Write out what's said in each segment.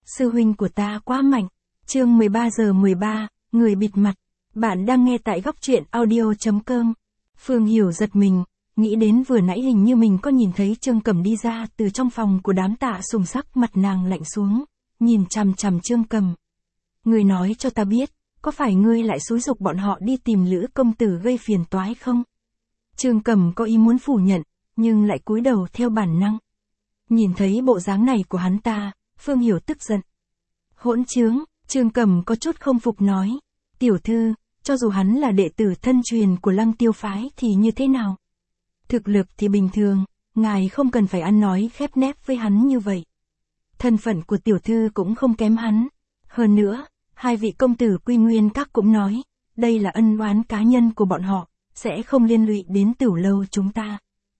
sư huynh của ta quá mạnh. Chương 13 giờ 13, người bịt mặt. Bạn đang nghe tại góc truyện audio.com. Phương Hiểu giật mình, nghĩ đến vừa nãy hình như mình có nhìn thấy Trương Cẩm đi ra từ trong phòng của đám Tạ Sùng Sắc, mặt nàng lạnh xuống, nhìn chằm chằm Trương Cẩm. Ngươi nói cho ta biết, có phải ngươi lại xúi giục bọn họ đi tìm Lữ công tử gây phiền toái không? Trương Cẩm có ý muốn phủ nhận, nhưng lại cúi đầu theo bản năng. Nhìn thấy bộ dáng này của hắn ta, Phương Hiểu tức giận. Hỗn trướng, Trương Cẩm có chút không phục nói. Tiểu thư, cho dù hắn là đệ tử thân truyền của Lăng Tiêu phái thì như thế nào? Thực lực thì bình thường, ngài không cần phải ăn nói khép nép với hắn như vậy. Thân phận của tiểu thư cũng không kém hắn. Hơn nữa, hai vị công tử Quy Nguyên Các cũng nói, đây là ân oán cá nhân của bọn họ, sẽ không liên lụy đến Tửu lâu chúng ta.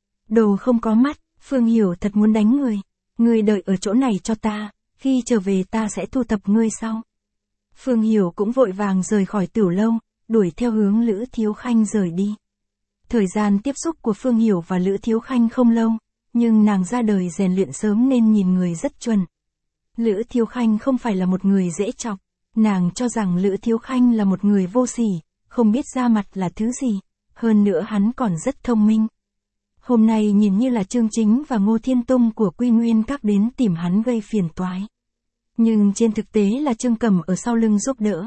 Đồ không có mắt, Phương Hiểu thật muốn đánh người. Ngươi đợi ở chỗ này cho ta, khi trở về ta sẽ thu thập ngươi sau. Phương Hiểu cũng vội vàng rời khỏi Tửu lâu, đuổi theo hướng Lữ Thiếu Khanh rời đi. Thời gian tiếp xúc của Phương Hiểu và Lữ Thiếu Khanh không lâu, nhưng nàng ra đời rèn luyện sớm nên nhìn người rất chuẩn. Lữ Thiếu Khanh không phải là một người dễ chọc, nàng cho rằng Lữ Thiếu Khanh là một người vô sỉ, không biết ra mặt là thứ gì, hơn nữa hắn còn rất thông minh. Hôm nay nhìn như là Trương Chính và Ngô Thiên Tung của Quy Nguyên Các đến tìm hắn gây phiền toái. Nhưng trên thực tế là Trương Cẩm ở sau lưng giúp đỡ.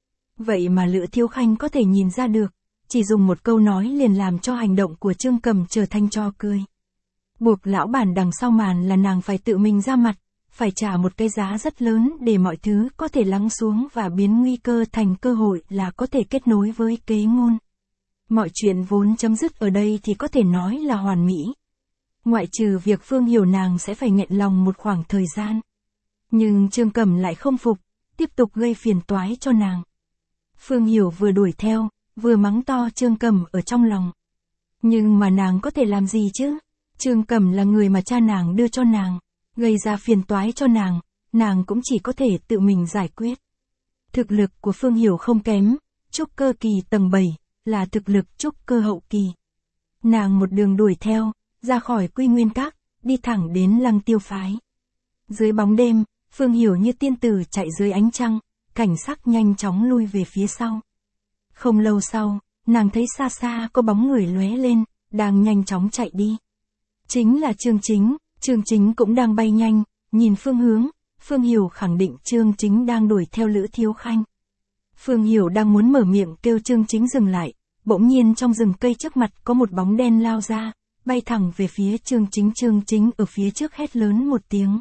Vậy mà Lữ Thiếu Khanh có thể nhìn ra được, chỉ dùng một câu nói liền làm cho hành động của Trương Cẩm trở thành trò cười. Buộc lão bản đằng sau màn là nàng phải tự mình ra mặt, phải trả một cái giá rất lớn để mọi thứ có thể lắng xuống và biến nguy cơ thành cơ hội là có thể kết nối với kế ngôn. Mọi chuyện vốn chấm dứt ở đây thì có thể nói là hoàn mỹ. Ngoại trừ việc Phương Hiểu nàng sẽ phải nghẹn lòng một khoảng thời gian. Nhưng Trương Cẩm lại không phục, tiếp tục gây phiền toái cho nàng. Phương Hiểu vừa đuổi theo, vừa mắng to Trương Cẩm ở trong lòng. Nhưng mà nàng có thể làm gì chứ? Trương Cẩm là người mà cha nàng đưa cho nàng, gây ra phiền toái cho nàng cũng chỉ có thể tự mình giải quyết. Thực lực của Phương Hiểu không kém, trúc cơ kỳ tầng 7, là thực lực trúc cơ hậu kỳ. Nàng một đường đuổi theo, ra khỏi Quy Nguyên Các, đi thẳng đến Lăng Tiêu phái. Dưới bóng đêm, Phương Hiểu như tiên tử chạy dưới ánh trăng, cảnh sắc nhanh chóng lui về phía sau. Không lâu sau, nàng thấy xa xa có bóng người lóe lên, đang nhanh chóng chạy đi. Chính là Trương Chính, Trương Chính cũng đang bay nhanh, nhìn phương hướng, Phương Hiểu khẳng định Trương Chính đang đuổi theo Lữ Thiếu Khanh. Phương Hiểu đang muốn mở miệng kêu Trương Chính dừng lại, bỗng nhiên trong rừng cây trước mặt có một bóng đen lao ra, bay thẳng về phía Trương Chính. Trương Chính ở phía trước hét lớn một tiếng.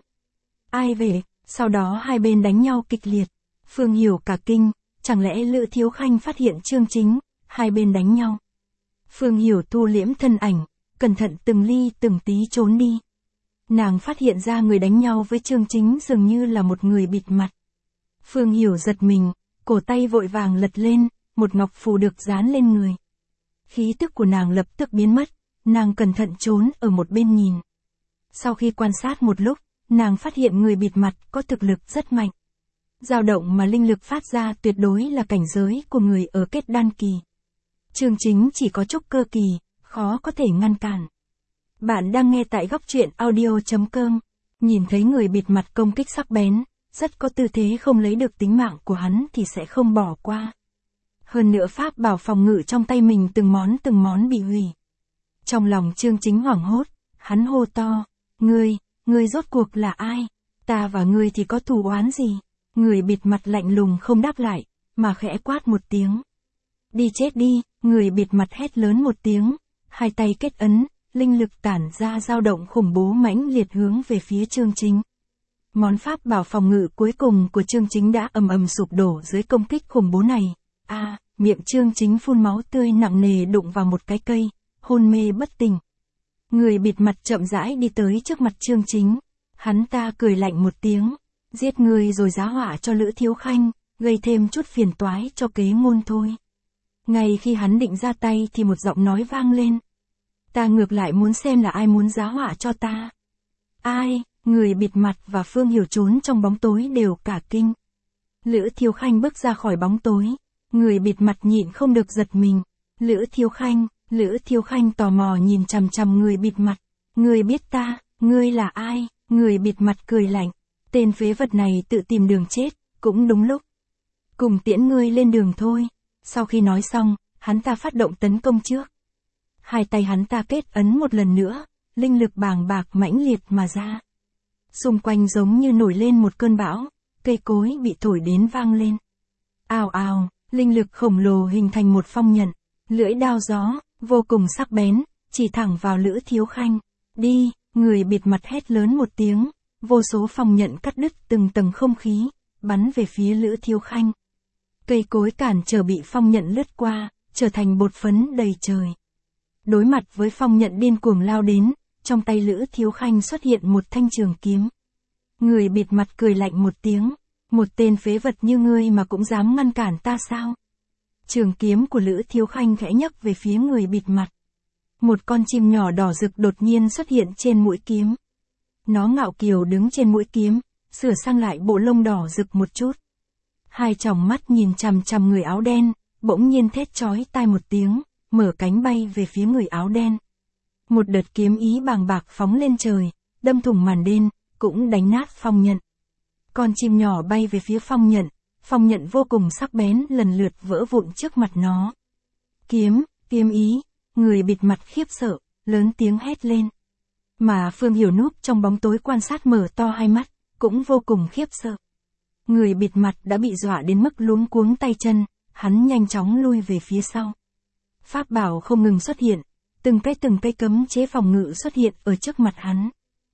Ai về? Sau đó hai bên đánh nhau kịch liệt. Phương Hiểu cả kinh, chẳng lẽ Lữ Thiếu Khanh phát hiện Trương Chính, hai bên đánh nhau. Phương Hiểu thu liễm thân ảnh, cẩn thận từng ly từng tí trốn đi. Nàng phát hiện ra người đánh nhau với Trương Chính dường như là một người bịt mặt. Phương Hiểu giật mình, cổ tay vội vàng lật lên, một ngọc phù được dán lên người. Khí tức của nàng lập tức biến mất, nàng cẩn thận trốn ở một bên nhìn. Sau khi quan sát một lúc, nàng phát hiện người bịt mặt có thực lực rất mạnh. Dao động mà linh lực phát ra tuyệt đối là cảnh giới của người ở kết đan kỳ. Trương Chính chỉ có trúc cơ kỳ, khó có thể ngăn cản. Bạn đang nghe tại góc truyện audio.com, nhìn thấy người bịt mặt công kích sắc bén, rất có tư thế không lấy được tính mạng của hắn thì sẽ không bỏ qua. Hơn nữa pháp bảo phòng ngự trong tay mình từng món bị hủy. Trong lòng Trương Chính hoảng hốt, hắn hô to, ngươi rốt cuộc là ai? Ta và ngươi thì có thù oán gì? Người bịt mặt lạnh lùng không đáp lại, mà khẽ quát một tiếng. Đi chết đi, người bịt mặt hét lớn một tiếng, hai tay kết ấn, linh lực tản ra dao động khủng bố mãnh liệt hướng về phía Trương Chính. Món pháp bảo phòng ngự cuối cùng của Trương Chính đã ầm ầm sụp đổ dưới công kích khủng bố này. Miệng Trương Chính phun máu tươi nặng nề đụng vào một cái cây, hôn mê bất tỉnh. Người bịt mặt chậm rãi đi tới trước mặt Trương Chính. Hắn ta cười lạnh một tiếng, giết người rồi giá họa cho Lữ Thiếu Khanh, gây thêm chút phiền toái cho kế ngôn thôi. Ngay khi hắn định ra tay thì một giọng nói vang lên. Ta ngược lại muốn xem là ai muốn giá họa cho ta. Ai? Người bịt mặt và Phương Hiểu trốn trong bóng tối đều cả kinh. Lữ Thiếu Khanh bước ra khỏi bóng tối. Người bịt mặt nhịn không được giật mình. Lữ Thiếu Khanh tò mò nhìn chằm chằm người bịt mặt. Ngươi biết ta, ngươi là ai? Người bịt mặt cười lạnh. Tên phế vật này tự tìm đường chết, cũng đúng lúc. Cùng tiễn ngươi lên đường thôi. Sau khi nói xong, hắn ta phát động tấn công trước. Hai tay hắn ta kết ấn một lần nữa, linh lực bàng bạc mãnh liệt mà ra. Xung quanh giống như nổi lên một cơn bão, cây cối bị thổi đến vang lên. Ào ào, linh lực khổng lồ hình thành một phong nhận, lưỡi đao gió, vô cùng sắc bén, chỉ thẳng vào Lữ Thiếu Khanh. Đi, người bịt mặt hét lớn một tiếng, vô số phong nhận cắt đứt từng tầng không khí, bắn về phía Lữ Thiếu Khanh. Cây cối cản trở bị phong nhận lướt qua, trở thành bột phấn đầy trời. Đối mặt với phong nhận điên cuồng lao đến, trong tay Lữ Thiếu Khanh xuất hiện một thanh trường kiếm. Người bịt mặt cười lạnh một tiếng, một tên phế vật như ngươi mà cũng dám ngăn cản ta sao? Trường kiếm của Lữ Thiếu Khanh khẽ nhấc về phía người bịt mặt. Một con chim nhỏ đỏ rực đột nhiên xuất hiện trên mũi kiếm. Nó ngạo kiều đứng trên mũi kiếm, sửa sang lại bộ lông đỏ rực một chút. Hai tròng mắt nhìn chằm chằm người áo đen, bỗng nhiên thét chói tai một tiếng, mở cánh bay về phía người áo đen. Một đợt kiếm ý bàng bạc phóng lên trời, đâm thủng màn đêm, cũng đánh nát phong nhận. Con chim nhỏ bay về phía phong nhận vô cùng sắc bén lần lượt vỡ vụn trước mặt nó. Kiếm ý, người bịt mặt khiếp sợ, lớn tiếng hét lên. Mà Phương Hiểu núp trong bóng tối quan sát mở to hai mắt, cũng vô cùng khiếp sợ. Người bịt mặt đã bị dọa đến mức luống cuống tay chân, hắn nhanh chóng lui về phía sau. Pháp bảo không ngừng xuất hiện, từng cây cấm chế phòng ngự xuất hiện ở trước mặt hắn.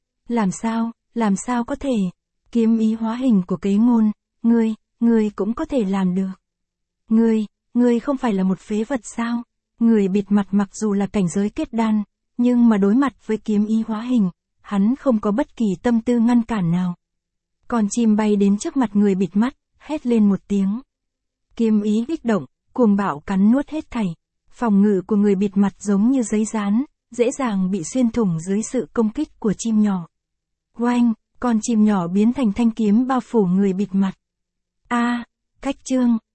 Làm sao có thể? Kiếm ý hóa hình của Kế Ngôn, ngươi cũng có thể làm được. Ngươi không phải là một phế vật sao? Người bịt mặt mặc dù là cảnh giới kết đan, nhưng mà đối mặt với kiếm ý hóa hình, hắn không có bất kỳ tâm tư ngăn cản nào. Con chim bay đến trước mặt người bịt mắt, hét lên một tiếng. Kiếm ý kích động, cuồng bạo cắn nuốt hết thảy. Phòng ngự của người bịt mặt giống như giấy dán, dễ dàng bị xuyên thủng dưới sự công kích của chim nhỏ. Oanh, con chim nhỏ biến thành thanh kiếm bao phủ người bịt mặt. Cách chương